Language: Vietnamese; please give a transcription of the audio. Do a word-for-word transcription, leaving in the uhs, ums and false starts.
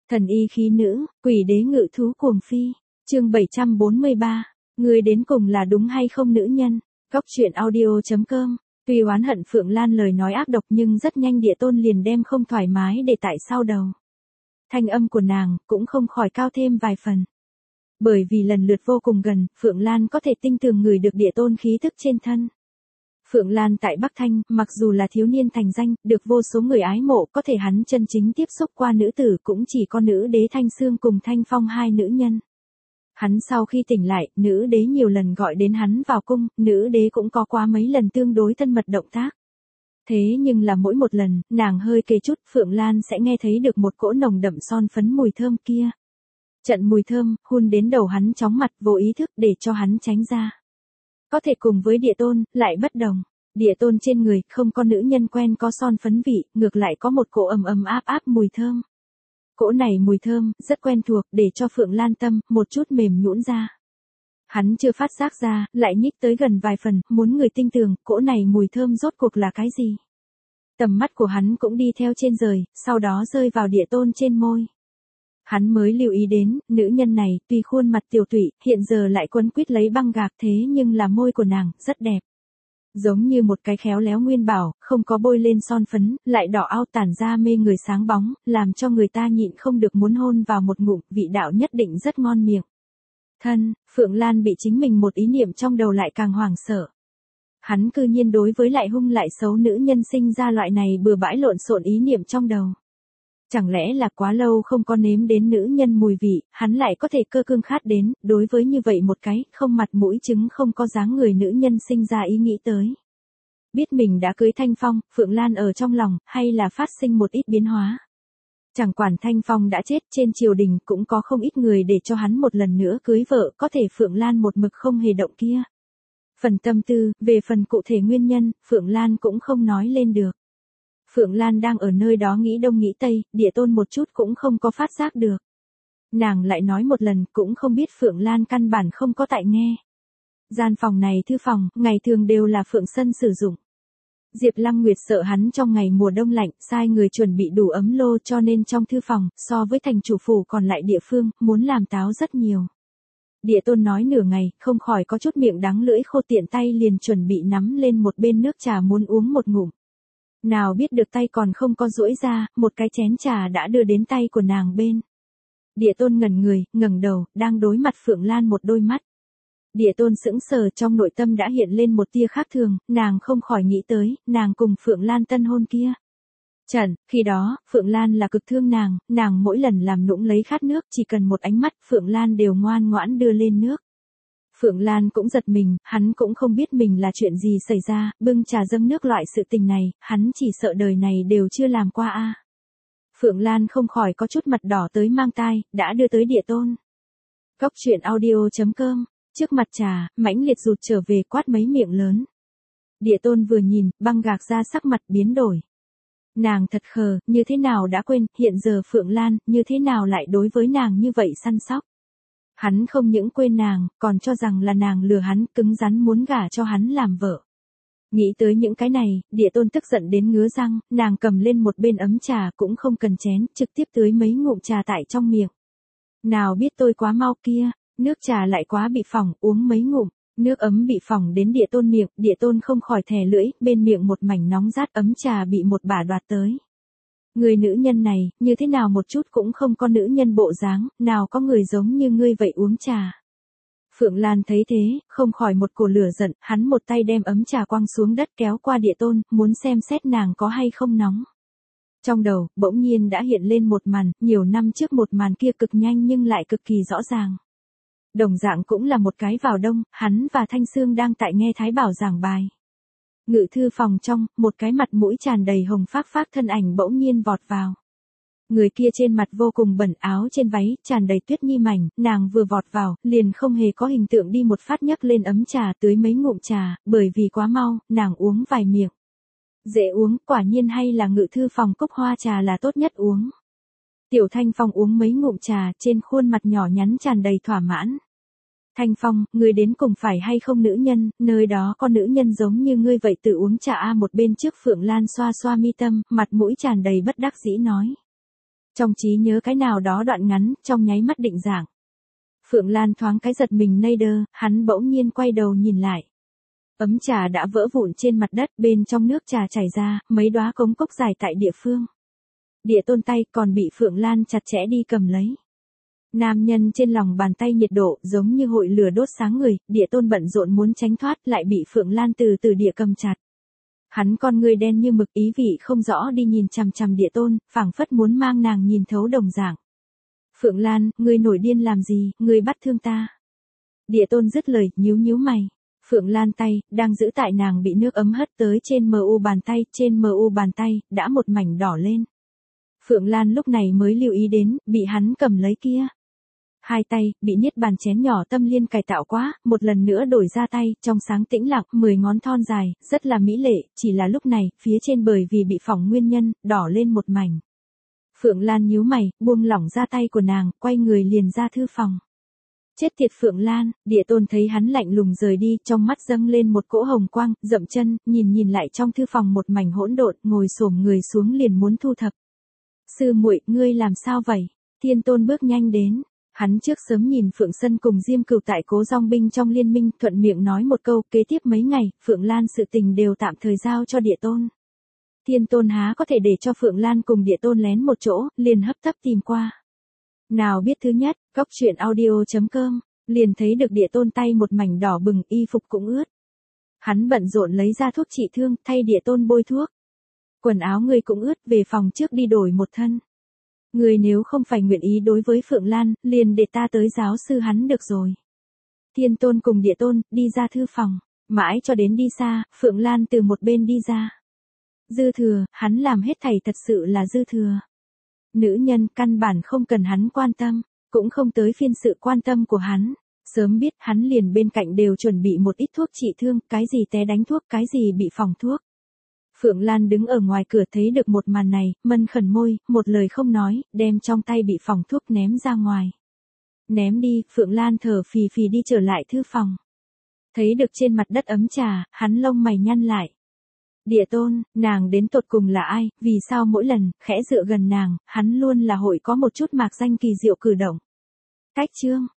Thần y khí nữ, quỷ đế ngự thú cuồng phi. Chương bảy trăm bốn mươi ba. Người đến cùng là đúng hay không nữ nhân? Góc truyện audio chấm com. Tuy oán hận Phượng Lan lời nói ác độc nhưng rất nhanh Địa Tôn liền đem không thoải mái để tại sau đầu. Thanh âm của nàng cũng không khỏi cao thêm vài phần. Bởi vì lần lượt vô cùng gần, Phượng Lan có thể tinh tường ngửi được Địa Tôn khí tức trên thân. Phượng Lan tại Bắc Thanh, mặc dù là thiếu niên thành danh, được vô số người ái mộ, có thể hắn chân chính tiếp xúc qua nữ tử cũng chỉ có nữ đế Thanh Sương cùng Thanh Phong hai nữ nhân. Hắn sau khi tỉnh lại, nữ đế nhiều lần gọi đến hắn vào cung, nữ đế cũng có qua mấy lần tương đối thân mật động tác. Thế nhưng là mỗi một lần, nàng hơi kề chút, Phượng Lan sẽ nghe thấy được một cỗ nồng đậm son phấn mùi thơm kia. Trận mùi thơm, hun đến đầu hắn chóng mặt vô ý thức để cho hắn tránh ra. Có thể cùng với Địa Tôn, lại bất đồng. Địa Tôn trên người, không có nữ nhân quen có son phấn vị, ngược lại có một cỗ ầm ầm áp áp mùi thơm. Cỗ này mùi thơm, rất quen thuộc, để cho Phượng Lan tâm, một chút mềm nhũn ra. Hắn chưa phát giác ra, lại nhích tới gần vài phần, muốn người tinh tường, cỗ này mùi thơm rốt cuộc là cái gì? Tầm mắt của hắn cũng đi theo trên rời, sau đó rơi vào Địa Tôn trên môi. Hắn mới lưu ý đến, nữ nhân này, tuy khuôn mặt tiểu tụy, hiện giờ lại quấn quýt lấy băng gạc thế nhưng là môi của nàng, rất đẹp. Giống như một cái khéo léo nguyên bảo, không có bôi lên son phấn, lại đỏ ao tản ra mê người sáng bóng, làm cho người ta nhịn không được muốn hôn vào một ngụm, vị đạo nhất định rất ngon miệng. Thân, Phượng Lan bị chính mình một ý niệm trong đầu lại càng hoảng sợ. Hắn cư nhiên đối với lại hung lại xấu nữ nhân sinh ra loại này bừa bãi lộn xộn ý niệm trong đầu. Chẳng lẽ là quá lâu không có nếm đến nữ nhân mùi vị, hắn lại có thể cơ cương khát đến, đối với như vậy một cái, không mặt mũi trứng không có dáng người nữ nhân sinh ra ý nghĩ tới. Biết mình đã cưới Thanh Phong, Phượng Lan ở trong lòng, hay là phát sinh một ít biến hóa. Chẳng quản Thanh Phong đã chết, trên triều đình cũng có không ít người để cho hắn một lần nữa cưới vợ, có thể Phượng Lan một mực không hề động kia. Phần tâm tư, về phần cụ thể nguyên nhân, Phượng Lan cũng không nói lên được. Phượng Lan đang ở nơi đó nghĩ đông nghĩ tây, Địa Tôn một chút cũng không có phát giác được. Nàng lại nói một lần cũng không biết Phượng Lan căn bản không có tại nghe. Gian phòng này thư phòng, ngày thường đều là Phượng Sân sử dụng. Diệp Lăng Nguyệt sợ hắn trong ngày mùa đông lạnh, sai người chuẩn bị đủ ấm lô cho nên trong thư phòng, so với thành chủ phủ còn lại địa phương, muốn làm táo rất nhiều. Địa Tôn nói nửa ngày, không khỏi có chút miệng đắng lưỡi khô tiện tay liền chuẩn bị nắm lên một bên nước trà muốn uống một ngụm. Nào biết được tay còn không có duỗi ra, một cái chén trà đã đưa đến tay của nàng bên. Địa Tôn ngẩn người, ngẩng đầu, đang đối mặt Phượng Lan một đôi mắt. Địa Tôn sững sờ trong nội tâm đã hiện lên một tia khác thường, nàng không khỏi nghĩ tới, nàng cùng Phượng Lan tân hôn kia. Chẳng, khi đó, Phượng Lan là cực thương nàng, nàng mỗi lần làm nũng lấy khát nước, chỉ cần một ánh mắt, Phượng Lan đều ngoan ngoãn đưa lên nước. Phượng Lan cũng giật mình, hắn cũng không biết mình là chuyện gì xảy ra, bưng trà dâng nước loại sự tình này, hắn chỉ sợ đời này đều chưa làm qua a. Phượng Lan không khỏi có chút mặt đỏ tới mang tai, đã đưa tới Địa Tôn. Góc truyện audio chấm com, trước mặt trà, mãnh liệt rụt trở về quát mấy miệng lớn. Địa Tôn vừa nhìn, băng gạc ra sắc mặt biến đổi. Nàng thật khờ, như thế nào đã quên, hiện giờ Phượng Lan, như thế nào lại đối với nàng như vậy săn sóc. Hắn không những quên nàng, còn cho rằng là nàng lừa hắn, cứng rắn muốn gả cho hắn làm vợ. Nghĩ tới những cái này, Địa Tôn tức giận đến ngứa răng, nàng cầm lên một bên ấm trà cũng không cần chén, trực tiếp tưới mấy ngụm trà tại trong miệng. Nào biết tôi quá mau kia, nước trà lại quá bị phỏng, uống mấy ngụm, nước ấm bị phỏng đến Địa Tôn miệng, Địa Tôn không khỏi thè lưỡi, bên miệng một mảnh nóng rát ấm trà bị một bả đoạt tới. Người nữ nhân này, như thế nào một chút cũng không có nữ nhân bộ dáng, nào có người giống như ngươi vậy uống trà. Phượng Lan thấy thế, không khỏi một cổ lửa giận, hắn một tay đem ấm trà quăng xuống đất kéo qua Địa Tôn, muốn xem xét nàng có hay không nóng. Trong đầu, bỗng nhiên đã hiện lên một màn, nhiều năm trước một màn kia cực nhanh nhưng lại cực kỳ rõ ràng. Đồng dạng cũng là một cái vào đông, hắn và Thanh Sương đang tại nghe Thái Bảo giảng bài. Ngự thư phòng trong, một cái mặt mũi tràn đầy hồng phác phác thân ảnh bỗng nhiên vọt vào. Người kia trên mặt vô cùng bẩn, áo trên váy, tràn đầy tuyết nhi mảnh, nàng vừa vọt vào, liền không hề có hình tượng đi một phát nhấc lên ấm trà tưới mấy ngụm trà, bởi vì quá mau, nàng uống vài miệng. Dễ uống, quả nhiên hay là ngự thư phòng cốc hoa trà là tốt nhất uống. Tiểu Thanh Phong uống mấy ngụm trà, trên khuôn mặt nhỏ nhắn tràn đầy thỏa mãn. Thanh Phong, ngươi đến cùng phải hay không nữ nhân, nơi đó có nữ nhân giống như ngươi vậy tự uống trà a. Một bên trước Phượng Lan xoa xoa mi tâm, mặt mũi tràn đầy bất đắc dĩ nói. Trong trí nhớ cái nào đó đoạn ngắn, trong nháy mắt định dạng. Phượng Lan thoáng cái giật mình ngây đơ, hắn bỗng nhiên quay đầu nhìn lại. Ấm trà đã vỡ vụn trên mặt đất, bên trong nước trà chảy ra, mấy đóa cống cốc dài tại địa phương. Địa Tôn tay còn bị Phượng Lan chặt chẽ đi cầm lấy. Nam nhân trên lòng bàn tay nhiệt độ giống như hội lửa đốt sáng người, Địa Tôn bận rộn muốn tránh thoát lại bị Phượng Lan từ từ địa cầm chặt. Hắn con người đen như mực ý vị không rõ đi nhìn chằm chằm Địa Tôn, phảng phất muốn mang nàng nhìn thấu đồng dạng. Phượng Lan, ngươi nổi điên làm gì, ngươi bắt thương ta. Địa Tôn dứt lời, nhíu nhíu mày. Phượng Lan tay, đang giữ tại nàng bị nước ấm hất tới trên mờ u bàn tay, trên mờ u bàn tay, đã một mảnh đỏ lên. Phượng Lan lúc này mới lưu ý đến, bị hắn cầm lấy kia. Hai tay, bị niết bàn chén nhỏ tâm liên cải tạo quá, một lần nữa đổi ra tay, trong sáng tĩnh lặng, mười ngón thon dài, rất là mỹ lệ, chỉ là lúc này, phía trên bởi vì bị phỏng nguyên nhân, đỏ lên một mảnh. Phượng Lan nhíu mày, buông lỏng ra tay của nàng, quay người liền ra thư phòng. Chết tiệt Phượng Lan, Địa Tôn thấy hắn lạnh lùng rời đi, trong mắt dâng lên một cỗ hồng quang, dậm chân, nhìn nhìn lại trong thư phòng một mảnh hỗn độn, ngồi xổm người xuống liền muốn thu thập. Sư muội, ngươi làm sao vậy? Thiên Tôn bước nhanh đến. Hắn trước sớm nhìn Phượng Sân cùng Diêm Cửu tại Cố Dòng binh trong liên minh, thuận miệng nói một câu, kế tiếp mấy ngày, Phượng Lan sự tình đều tạm thời giao cho Địa Tôn. Thiên Tôn há có thể để cho Phượng Lan cùng Địa Tôn lén một chỗ, liền hấp tấp tìm qua. Nào biết thứ nhất, góc truyện audio chấm com, liền thấy được Địa Tôn tay một mảnh đỏ bừng, y phục cũng ướt. Hắn bận rộn lấy ra thuốc trị thương, thay Địa Tôn bôi thuốc. Quần áo ngươi cũng ướt, về phòng trước đi đổi một thân. Ngươi nếu không phải nguyện ý đối với Phượng Lan, liền để ta tới giáo sư hắn được rồi. Thiên Tôn cùng Địa Tôn, đi ra thư phòng, mãi cho đến đi xa, Phượng Lan từ một bên đi ra. Dư thừa, hắn làm hết thảy thật sự là dư thừa. Nữ nhân căn bản không cần hắn quan tâm, cũng không tới phiên sự quan tâm của hắn. Sớm biết hắn liền bên cạnh đều chuẩn bị một ít thuốc trị thương, cái gì té đánh thuốc, cái gì bị phỏng thuốc. Phượng Lan đứng ở ngoài cửa thấy được một màn này, mân khẩn môi, một lời không nói, đem trong tay bị phỏng thuốc ném ra ngoài. Ném đi, Phượng Lan thở phì phì đi trở lại thư phòng. Thấy được trên mặt đất ấm trà, hắn lông mày nhăn lại. Địa Tôn, nàng đến tột cùng là ai, vì sao mỗi lần, khẽ dựa gần nàng, hắn luôn là hội có một chút mạc danh kỳ diệu cử động. Cách chương.